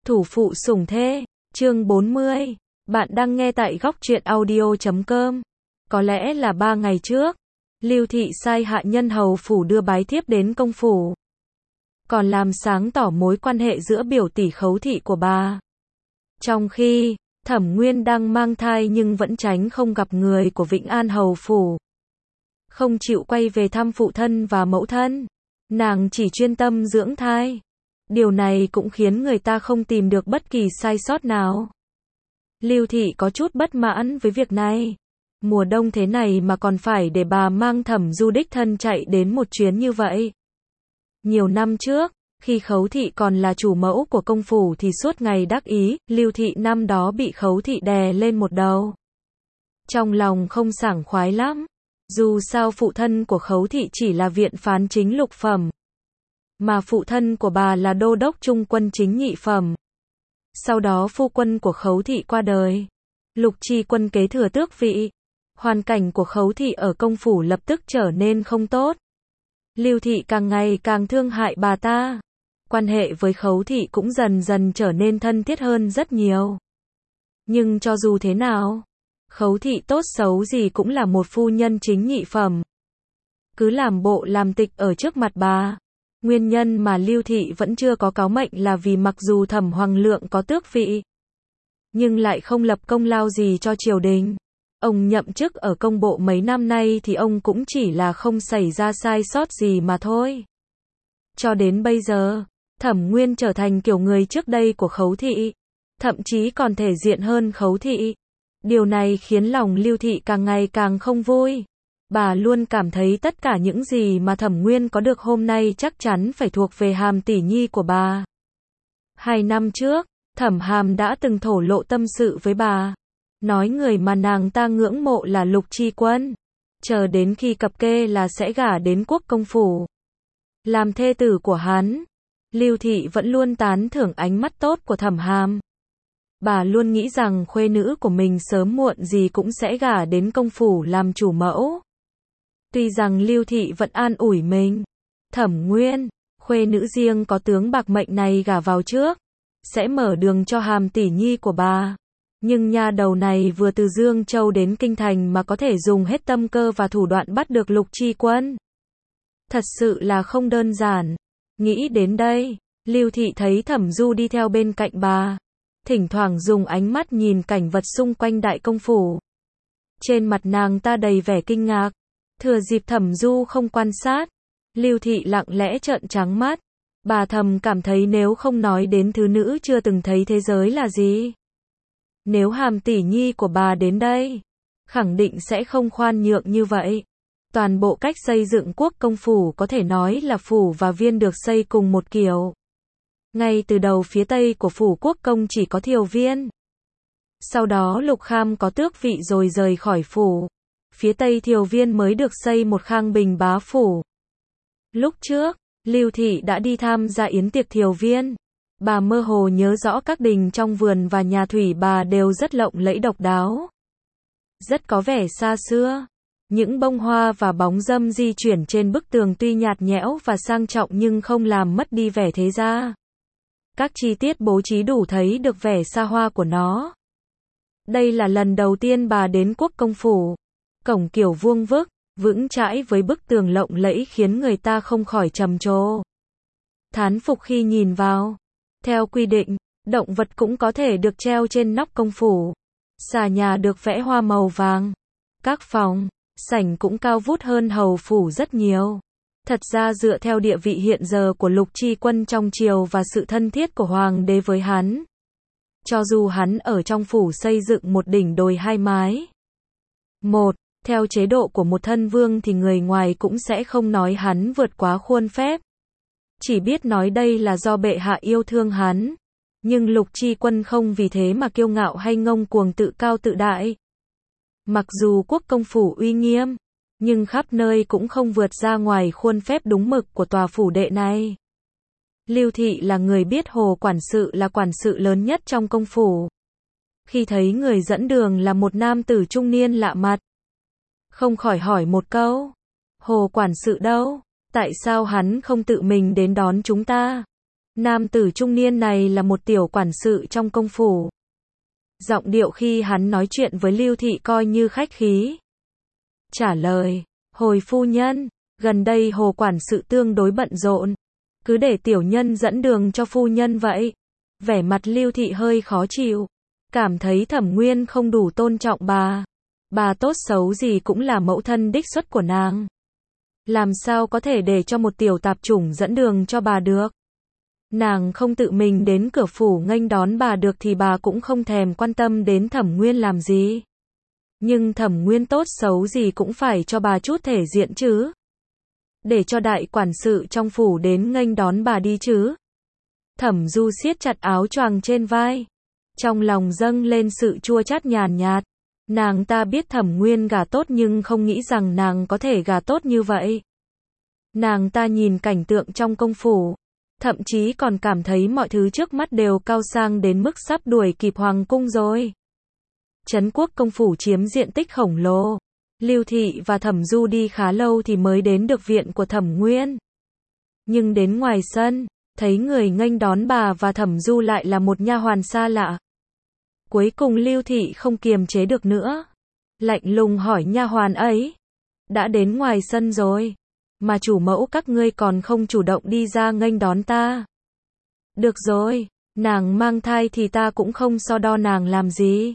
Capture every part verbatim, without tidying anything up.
Thủ phụ sủng thê, chương bốn mươi. Bạn đang nghe tại góc truyện audio chấm com. Có lẽ là ba ngày trước, Lưu Thị sai hạ nhân hầu phủ đưa bái thiếp đến công phủ. Còn làm sáng tỏ mối quan hệ giữa biểu tỷ Khấu Thị của bà. Trong khi, Thẩm Nguyên đang mang thai nhưng vẫn tránh không gặp người của Vĩnh An hầu phủ. Không chịu quay về thăm phụ thân và mẫu thân. Nàng chỉ chuyên tâm dưỡng thai. Điều này cũng khiến người ta không tìm được bất kỳ sai sót nào. Lưu Thị có chút bất mãn với việc này. Mùa đông thế này mà còn phải để bà mang Thẩm Du đích thân chạy đến một chuyến như vậy. Nhiều năm trước, khi Khấu Thị còn là chủ mẫu của công phủ thì suốt ngày đắc ý, Lưu Thị năm đó bị Khấu Thị đè lên một đầu. Trong lòng không sảng khoái lắm. Dù sao phụ thân của Khấu Thị chỉ là viện phán chính lục phẩm, mà phụ thân của bà là đô đốc trung quân chính nhị phẩm. Sau đó phu quân của Khấu Thị qua đời, Lục Tri Quân kế thừa tước vị. Hoàn cảnh của Khấu Thị ở công phủ lập tức trở nên không tốt. Lưu Thị càng ngày càng thương hại bà ta. Quan hệ với Khấu Thị cũng dần dần trở nên thân thiết hơn rất nhiều. Nhưng cho dù thế nào, Khấu Thị tốt xấu gì cũng là một phu nhân chính nhị phẩm. Cứ làm bộ làm tịch ở trước mặt bà. Nguyên nhân mà Lưu Thị vẫn chưa có cáo mệnh là vì mặc dù Thẩm Hoàng Lượng có tước vị, nhưng lại không lập công lao gì cho triều đình. Ông nhậm chức ở công bộ mấy năm nay thì ông cũng chỉ là không xảy ra sai sót gì mà thôi. Cho đến bây giờ, Thẩm Nguyên trở thành kiểu người trước đây của Khấu Thị, thậm chí còn thể diện hơn Khấu Thị. Điều này khiến lòng Lưu Thị càng ngày càng không vui. Bà luôn cảm thấy tất cả những gì mà Thẩm Nguyên có được hôm nay chắc chắn phải thuộc về Hàm tỷ nhi của bà. Hai năm trước, Thẩm Hàm đã từng thổ lộ tâm sự với bà. Nói người mà nàng ta ngưỡng mộ là Lục Tri Quân. Chờ đến khi cập kê là sẽ gả đến quốc công phủ, làm thê tử của hắn. Lưu Thị vẫn luôn tán thưởng ánh mắt tốt của Thẩm Hàm. Bà luôn nghĩ rằng khuê nữ của mình sớm muộn gì cũng sẽ gả đến công phủ làm chủ mẫu. Tuy rằng Lưu Thị vẫn an ủi mình, Thẩm Nguyên, khuê nữ riêng có tướng bạc mệnh này gả vào trước, sẽ mở đường cho Hàm tỷ nhi của bà. Nhưng nha đầu này vừa từ Dương Châu đến Kinh Thành mà có thể dùng hết tâm cơ và thủ đoạn bắt được Lục Tri Quân. Thật sự là không đơn giản. Nghĩ đến đây, Lưu Thị thấy Thẩm Du đi theo bên cạnh bà, thỉnh thoảng dùng ánh mắt nhìn cảnh vật xung quanh đại công phủ. Trên mặt nàng ta đầy vẻ kinh ngạc. Thừa dịp Thẩm Du không quan sát, Lưu Thị lặng lẽ trợn trắng mắt. Bà thầm cảm thấy nếu không nói đến thứ nữ chưa từng thấy thế giới là gì, nếu Hàm tỷ nhi của bà đến đây, khẳng định sẽ không khoan nhượng như vậy. Toàn bộ cách xây dựng quốc công phủ có thể nói là phủ và viên được xây cùng một kiểu. Ngay từ đầu phía tây của phủ quốc công chỉ có Thiều Viên. Sau đó Lục Kham có tước vị rồi rời khỏi phủ. Phía tây Thiều Viên mới được xây một Khang Bình bá phủ. Lúc trước, Lưu Thị đã đi tham gia yến tiệc Thiều Viên. Bà mơ hồ nhớ rõ các đình trong vườn và nhà thủy bà đều rất lộng lẫy độc đáo, rất có vẻ xa xưa. Những bông hoa và bóng râm di chuyển trên bức tường tuy nhạt nhẽo và sang trọng nhưng không làm mất đi vẻ thế gia. Các chi tiết bố trí đủ thấy được vẻ xa hoa của nó. Đây là lần đầu tiên bà đến quốc công phủ. Cổng kiểu vuông vức, vững chãi với bức tường lộng lẫy khiến người ta không khỏi trầm trồ, thán phục khi nhìn vào. Theo quy định, động vật cũng có thể được treo trên nóc công phủ. Xà nhà được vẽ hoa màu vàng. Các phòng, sảnh cũng cao vút hơn hầu phủ rất nhiều. Thật ra dựa theo địa vị hiện giờ của Lục Tri Quân trong triều và sự thân thiết của hoàng đế với hắn, cho dù hắn ở trong phủ xây dựng một đỉnh đồi hai mái một, theo chế độ của một thân vương thì người ngoài cũng sẽ không nói hắn vượt quá khuôn phép. Chỉ biết nói đây là do bệ hạ yêu thương hắn. Nhưng Lục Tri Quân không vì thế mà kiêu ngạo hay ngông cuồng tự cao tự đại. Mặc dù quốc công phủ uy nghiêm, nhưng khắp nơi cũng không vượt ra ngoài khuôn phép đúng mực của tòa phủ đệ này. Lưu Thị là người biết Hồ quản sự là quản sự lớn nhất trong công phủ. Khi thấy người dẫn đường là một nam tử trung niên lạ mặt, không khỏi hỏi một câu: Hồ quản sự đâu? Tại sao hắn không tự mình đến đón chúng ta? Nam tử trung niên này là một tiểu quản sự trong công phủ. Giọng điệu khi hắn nói chuyện với Lưu Thị coi như khách khí. Trả lời, hồi phu nhân, gần đây Hồ quản sự tương đối bận rộn, cứ để tiểu nhân dẫn đường cho phu nhân vậy. Vẻ mặt Lưu Thị hơi khó chịu, cảm thấy Thẩm Nguyên không đủ tôn trọng bà. Bà tốt xấu gì cũng là mẫu thân đích xuất của nàng. Làm sao có thể để cho một tiểu tạp chủng dẫn đường cho bà được. Nàng không tự mình đến cửa phủ nghênh đón bà được thì bà cũng không thèm quan tâm đến Thẩm Nguyên làm gì. Nhưng Thẩm Nguyên tốt xấu gì cũng phải cho bà chút thể diện chứ. Để cho đại quản sự trong phủ đến nghênh đón bà đi chứ. Thẩm Du siết chặt áo choàng trên vai. Trong lòng dâng lên sự chua chát nhàn nhạt. Nàng ta biết Thẩm Nguyên gả tốt nhưng không nghĩ rằng nàng có thể gả tốt như vậy. Nàng ta nhìn cảnh tượng trong công phủ, thậm chí còn cảm thấy mọi thứ trước mắt đều cao sang đến mức sắp đuổi kịp hoàng cung rồi. Trấn quốc công phủ chiếm diện tích khổng lồ. Lưu Thị và Thẩm Du đi khá lâu thì mới đến được viện của Thẩm Nguyên. Nhưng đến ngoài sân, thấy người nghênh đón bà và Thẩm Du lại là một nha hoàn xa lạ. Cuối cùng Lưu Thị không kiềm chế được nữa, lạnh lùng hỏi nha hoàn ấy, đã đến ngoài sân rồi, mà chủ mẫu các ngươi còn không chủ động đi ra nghênh đón ta. Được rồi, nàng mang thai thì ta cũng không so đo nàng làm gì.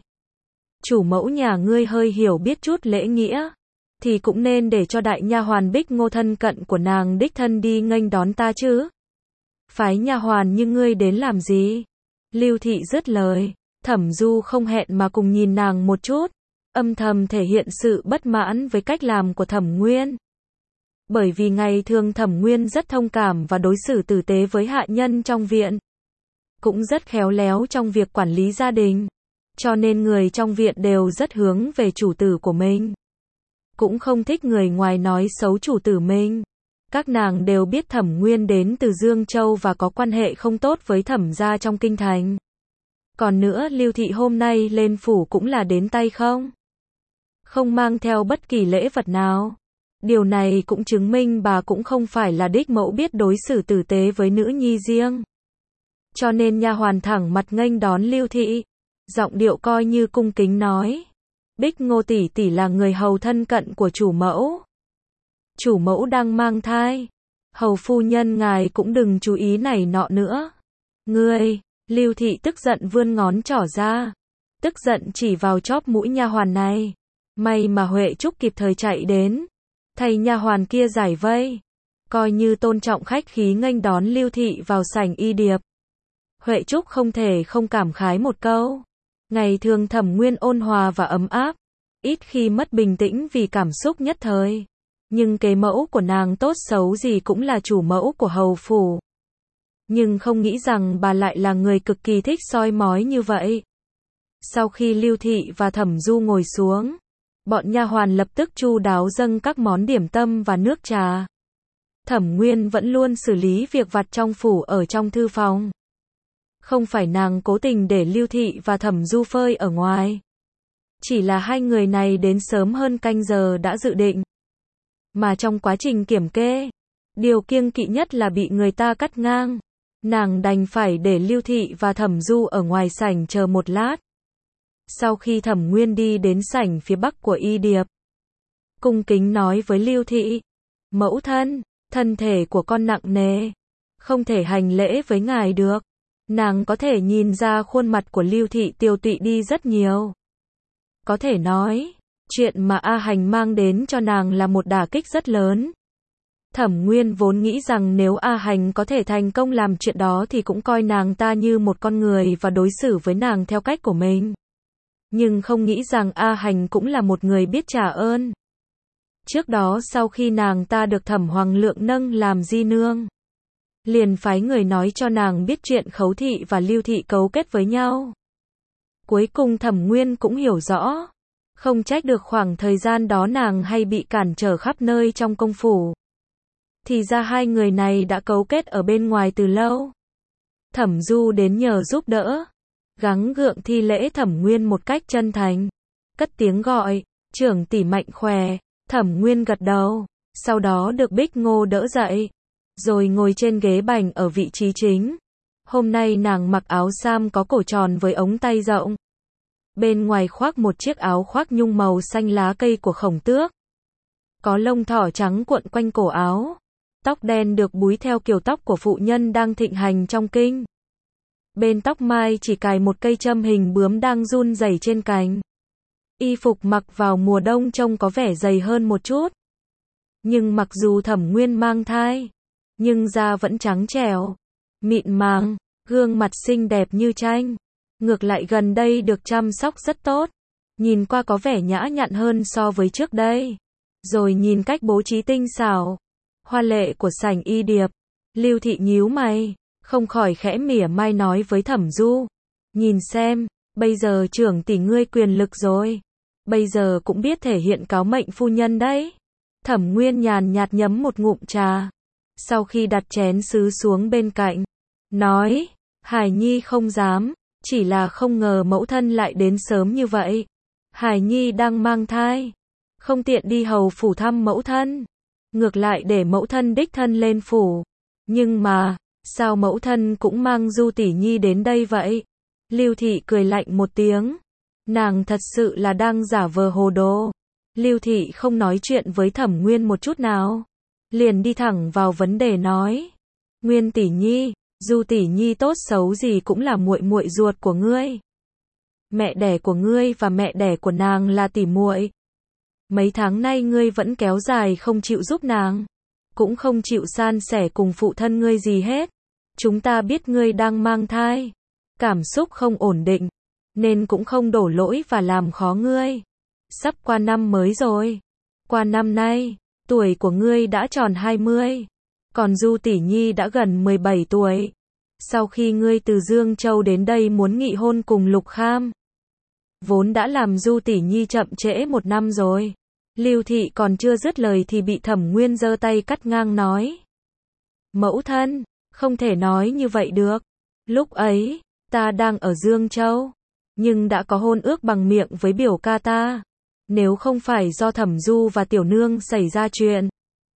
Chủ mẫu nhà ngươi hơi hiểu biết chút lễ nghĩa, thì cũng nên để cho đại nha hoàn Bích Ngô thân cận của nàng đích thân đi nghênh đón ta chứ. Phái nha hoàn như ngươi đến làm gì? Lưu Thị dứt lời, Thẩm Du không hẹn mà cùng nhìn nàng một chút, âm thầm thể hiện sự bất mãn với cách làm của Thẩm Nguyên. Bởi vì ngày thường Thẩm Nguyên rất thông cảm và đối xử tử tế với hạ nhân trong viện, cũng rất khéo léo trong việc quản lý gia đình, cho nên người trong viện đều rất hướng về chủ tử của mình, cũng không thích người ngoài nói xấu chủ tử mình. Các nàng đều biết Thẩm Nguyên đến từ Dương Châu và có quan hệ không tốt với Thẩm gia trong kinh thành. Còn nữa, Lưu Thị hôm nay lên phủ cũng là đến tay không, không mang theo bất kỳ lễ vật nào. Điều này cũng chứng minh bà cũng không phải là đích mẫu biết đối xử tử tế với nữ nhi riêng. Cho nên nha hoàn thẳng mặt nghênh đón Lưu Thị, giọng điệu coi như cung kính nói, Bích Ngô tỷ tỷ là người hầu thân cận của chủ mẫu. Chủ mẫu đang mang thai, hầu phu nhân ngài cũng đừng chú ý này nọ nữa. Ngươi, Lưu Thị tức giận vươn ngón trỏ ra, tức giận chỉ vào chóp mũi nha hoàn này. May mà Huệ Trúc kịp thời chạy đến, thầy nha hoàn kia giải vây, coi như tôn trọng khách khí nghênh đón Lưu Thị vào sảnh y điệp. Huệ Trúc không thể không cảm khái một câu, ngày thường Thẩm Nguyên ôn hòa và ấm áp, ít khi mất bình tĩnh vì cảm xúc nhất thời, nhưng kế mẫu của nàng tốt xấu gì cũng là chủ mẫu của hầu phủ. Nhưng không nghĩ rằng bà lại là người cực kỳ thích soi mói như vậy. Sau khi Lưu Thị và Thẩm Du ngồi xuống, bọn nha hoàn lập tức chu đáo dâng các món điểm tâm và nước trà. Thẩm Nguyên vẫn luôn xử lý việc vặt trong phủ ở trong thư phòng. Không phải nàng cố tình để Lưu Thị và Thẩm Du phơi ở ngoài, chỉ là hai người này đến sớm hơn canh giờ đã dự định. Mà trong quá trình kiểm kê, điều kiêng kỵ nhất là bị người ta cắt ngang. Nàng đành phải để Lưu Thị và Thẩm Du ở ngoài sảnh chờ một lát. Sau khi Thẩm Nguyên đi đến sảnh phía bắc của y điệp, cung kính nói với Lưu Thị, mẫu thân, thân thể của con nặng nề, không thể hành lễ với ngài được. Nàng có thể nhìn ra khuôn mặt của Lưu Thị tiều tụy đi rất nhiều. Có thể nói, chuyện mà A Hành mang đến cho nàng là một đả kích rất lớn. Thẩm Nguyên vốn nghĩ rằng nếu A Hành có thể thành công làm chuyện đó thì cũng coi nàng ta như một con người và đối xử với nàng theo cách của mình. Nhưng không nghĩ rằng A Hành cũng là một người biết trả ơn. Trước đó sau khi nàng ta được Thẩm Hoàng Lượng nâng làm di nương, liền phái người nói cho nàng biết chuyện Khấu Thị và Lưu Thị cấu kết với nhau. Cuối cùng Thẩm Nguyên cũng hiểu rõ, không trách được khoảng thời gian đó nàng hay bị cản trở khắp nơi trong công phủ. Thì ra hai người này đã cấu kết ở bên ngoài từ lâu. Thẩm Du đến nhờ giúp đỡ, gắng gượng thi lễ Thẩm Nguyên một cách chân thành, cất tiếng gọi, trưởng tỷ mạnh khỏe. Thẩm Nguyên gật đầu, sau đó được Bích Ngô đỡ dậy, rồi ngồi trên ghế bành ở vị trí chính. Hôm nay nàng mặc áo sam có cổ tròn với ống tay rộng. Bên ngoài khoác một chiếc áo khoác nhung màu xanh lá cây của khổng tước. Có lông thỏ trắng cuộn quanh cổ áo. Tóc đen được búi theo kiểu tóc của phụ nhân đang thịnh hành trong kinh. Bên tóc mai chỉ cài một cây châm hình bướm đang run rẩy trên cành. Y phục mặc vào mùa đông trông có vẻ dày hơn một chút. Nhưng mặc dù Thẩm Nguyên mang thai, nhưng da vẫn trắng trẻo, mịn màng, gương mặt xinh đẹp như tranh. Ngược lại gần đây được chăm sóc rất tốt, nhìn qua có vẻ nhã nhặn hơn so với trước đây. Rồi nhìn cách bố trí tinh xảo, hoa lệ của sảnh y điệp, Lưu Thị nhíu mày, không khỏi khẽ mỉa mai nói với Thẩm Du. Nhìn xem, bây giờ trưởng tỷ ngươi quyền lực rồi. Bây giờ cũng biết thể hiện cáo mệnh phu nhân đấy. Thẩm Nguyên nhàn nhạt nhấm một ngụm trà. Sau khi đặt chén sứ xuống bên cạnh, nói, Hải Nhi không dám, chỉ là không ngờ mẫu thân lại đến sớm như vậy. Hải Nhi đang mang thai, không tiện đi hầu phủ thăm mẫu thân. Ngược lại để mẫu thân đích thân lên phủ. Nhưng mà, sao mẫu thân cũng mang Du tỷ nhi đến đây vậy? Lưu Thị cười lạnh một tiếng. Nàng thật sự là đang giả vờ hồ đồ. Lưu Thị không nói chuyện với Thẩm Nguyên một chút nào. Liền đi thẳng vào vấn đề nói. Nguyên tỷ nhi, Du tỷ nhi tốt xấu gì cũng là muội muội ruột của ngươi. Mẹ đẻ của ngươi và mẹ đẻ của nàng là tỷ muội. Mấy tháng nay ngươi vẫn kéo dài không chịu giúp nàng. Cũng không chịu san sẻ cùng phụ thân ngươi gì hết. Chúng ta biết ngươi đang mang thai. Cảm xúc không ổn định. Nên cũng không đổ lỗi và làm khó ngươi. Sắp qua năm mới rồi. Qua năm nay, tuổi của ngươi đã tròn hai mươi. Còn Du tỷ nhi đã gần mười bảy tuổi. Sau khi ngươi từ Dương Châu đến đây muốn nghị hôn cùng Lục Kham, vốn đã làm Du tỷ nhi chậm trễ một năm rồi. Lưu Thị còn chưa dứt lời thì bị Thẩm Nguyên giơ tay cắt ngang nói. Mẫu thân, không thể nói như vậy được. Lúc ấy, ta đang ở Dương Châu, nhưng đã có hôn ước bằng miệng với biểu ca ta. Nếu không phải do Thẩm Du và Tiểu Nương xảy ra chuyện,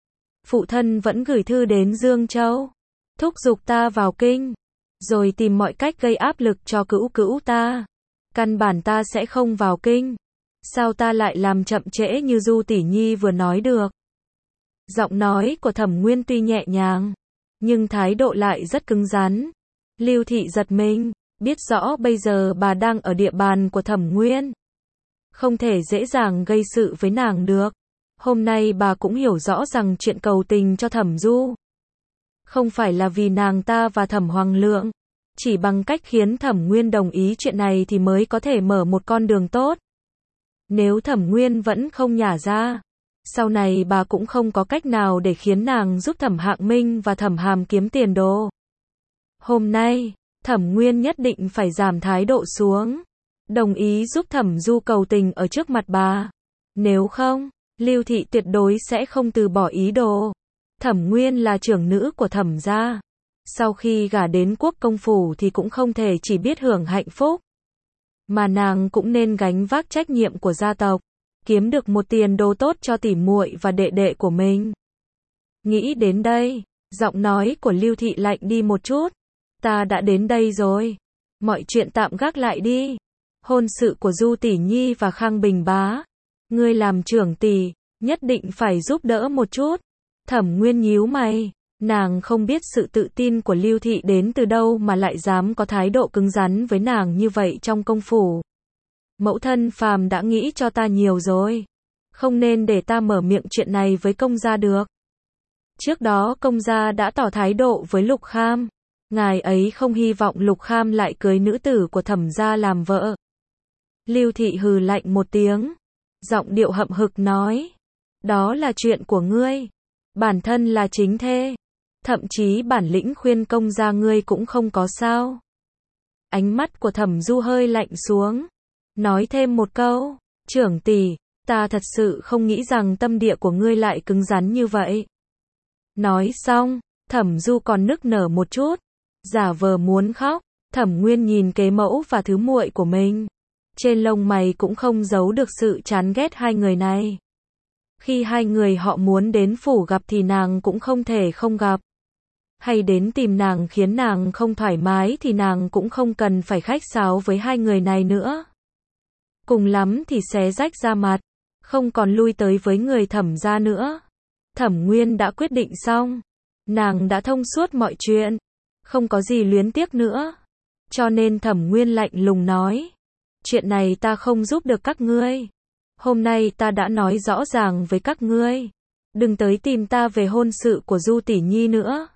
phụ thân vẫn gửi thư đến Dương Châu, thúc giục ta vào kinh, rồi tìm mọi cách gây áp lực cho cữu cữu ta. Căn bản ta sẽ không vào kinh. Sao ta lại làm chậm trễ như Du tỷ nhi vừa nói được? Giọng nói của Thẩm Nguyên tuy nhẹ nhàng, nhưng thái độ lại rất cứng rắn. Lưu Thị giật mình, biết rõ bây giờ bà đang ở địa bàn của Thẩm Nguyên. Không thể dễ dàng gây sự với nàng được. Hôm nay bà cũng hiểu rõ rằng chuyện cầu tình cho Thẩm Du không phải là vì nàng ta và Thẩm Hoàng Lượng. Chỉ bằng cách khiến Thẩm Nguyên đồng ý chuyện này thì mới có thể mở một con đường tốt. Nếu Thẩm Nguyên vẫn không nhả ra, sau này bà cũng không có cách nào để khiến nàng giúp Thẩm Hạng Minh và Thẩm Hàm kiếm tiền đồ. Hôm nay, Thẩm Nguyên nhất định phải giảm thái độ xuống, đồng ý giúp Thẩm Du cầu tình ở trước mặt bà. Nếu không, Lưu Thị tuyệt đối sẽ không từ bỏ ý đồ. Thẩm Nguyên là trưởng nữ của Thẩm gia. Sau khi gả đến quốc công phủ thì cũng không thể chỉ biết hưởng hạnh phúc, mà nàng cũng nên gánh vác trách nhiệm của gia tộc, kiếm được một tiền đồ tốt cho tỷ muội và đệ đệ của mình. Nghĩ đến đây, giọng nói của Lưu Thị lạnh đi một chút. Ta đã đến đây rồi, mọi chuyện tạm gác lại đi. Hôn sự của Du tỷ nhi và Khang Bình bá, ngươi làm trưởng tỷ, nhất định phải giúp đỡ một chút. Thẩm Nguyên nhíu mày, nàng không biết sự tự tin của Lưu Thị đến từ đâu mà lại dám có thái độ cứng rắn với nàng như vậy trong công phủ. Mẫu thân phàm đã nghĩ cho ta nhiều rồi, không nên để ta mở miệng chuyện này với công gia được. Trước đó công gia đã tỏ thái độ với Lục Kham, ngài ấy không hy vọng Lục Kham lại cưới nữ tử của Thẩm gia làm vợ. Lưu Thị hừ lạnh một tiếng, giọng điệu hậm hực nói, đó là chuyện của ngươi, bản thân là chính thê, thậm chí bản lĩnh khuyên công gia ngươi cũng không có sao. Ánh mắt của Thẩm Du hơi lạnh xuống, nói thêm một câu, trưởng tỷ, ta thật sự không nghĩ rằng tâm địa của ngươi lại cứng rắn như vậy. Nói xong, Thẩm Du còn nức nở một chút, giả vờ muốn khóc. Thẩm Nguyên nhìn kế mẫu và thứ muội của mình, trên lông mày cũng không giấu được sự chán ghét hai người này. Khi hai người họ muốn đến phủ gặp thì nàng cũng không thể không gặp. hay đến tìm nàng khiến nàng không thoải mái thì nàng cũng không cần phải khách sáo với hai người này nữa. Cùng lắm thì xé rách ra mặt, không còn lui tới với người Thẩm gia nữa. Thẩm Nguyên đã quyết định xong, nàng đã thông suốt mọi chuyện, không có gì luyến tiếc nữa. Cho nên Thẩm Nguyên lạnh lùng nói, chuyện này ta không giúp được các ngươi. Hôm nay ta đã nói rõ ràng với các ngươi, đừng tới tìm ta về hôn sự của Du tỷ nhi nữa.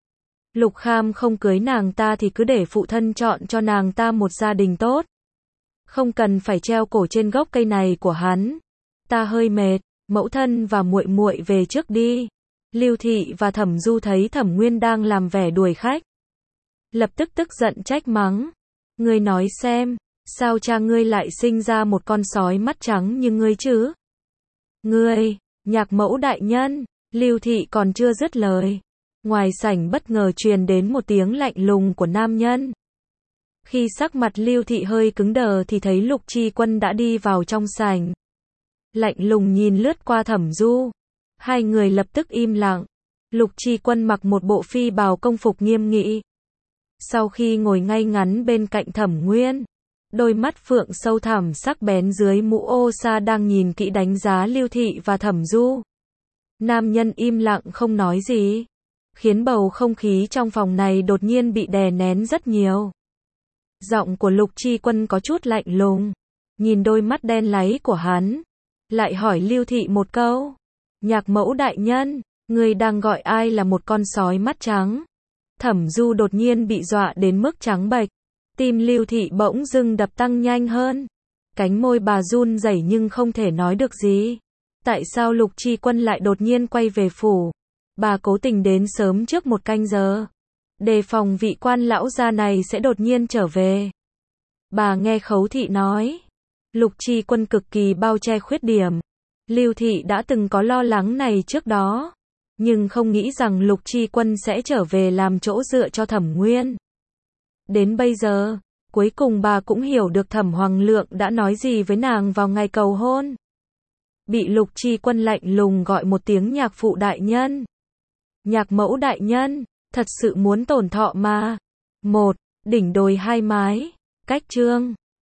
Lục Kham không cưới nàng ta thì cứ để phụ thân chọn cho nàng ta một gia đình tốt. Không cần phải treo cổ trên gốc cây này của hắn. Ta hơi mệt, mẫu thân và muội muội về trước đi. Lưu Thị và Thẩm Du thấy Thẩm Nguyên đang làm vẻ đuổi khách, lập tức tức giận trách mắng. Ngươi nói xem, sao cha ngươi lại sinh ra một con sói mắt trắng như ngươi chứ? Ngươi, Nhạc mẫu đại nhân, Lưu Thị còn chưa dứt lời. Ngoài sảnh bất ngờ truyền đến một tiếng lạnh lùng của nam nhân. Khi sắc mặt Lưu Thị hơi cứng đờ thì thấy Lục Chi Quân đã đi vào trong sảnh. Lạnh lùng nhìn lướt qua Thẩm Du. Hai người lập tức im lặng. Lục Chi Quân mặc một bộ phi bào công phục nghiêm nghị. Sau khi ngồi ngay ngắn bên cạnh Thẩm Nguyên, đôi mắt phượng sâu thẳm sắc bén dưới mũ ô sa đang nhìn kỹ đánh giá Lưu Thị và Thẩm Du. Nam nhân im lặng không nói gì, khiến bầu không khí trong phòng này đột nhiên bị đè nén rất nhiều. Giọng của Lục Chi Quân có chút lạnh lùng, nhìn đôi mắt đen láy của hắn, lại hỏi Lưu Thị một câu. Nhạc mẫu đại nhân, người đang gọi ai là một con sói mắt trắng? Thẩm Du đột nhiên bị dọa đến mức trắng bệch. Tim Lưu Thị bỗng dưng đập tăng nhanh hơn. Cánh môi bà run rẩy nhưng không thể nói được gì. Tại sao Lục Chi Quân lại đột nhiên quay về phủ? Bà cố tình đến sớm trước một canh giờ, đề phòng vị quan lão gia này sẽ đột nhiên trở về. Bà nghe Khấu Thị nói, Lục Chi Quân cực kỳ bao che khuyết điểm. Lưu Thị đã từng có lo lắng này trước đó, nhưng không nghĩ rằng Lục Chi Quân sẽ trở về làm chỗ dựa cho Thẩm Nguyên. Đến bây giờ, cuối cùng bà cũng hiểu được Thẩm Hoàng Lượng đã nói gì với nàng vào ngày cầu hôn. Bị Lục Chi Quân lạnh lùng gọi một tiếng nhạc phụ đại nhân. Nhạc mẫu đại nhân, thật sự muốn tổn thọ mà. Một, đỉnh đồi hai mái, cách chương.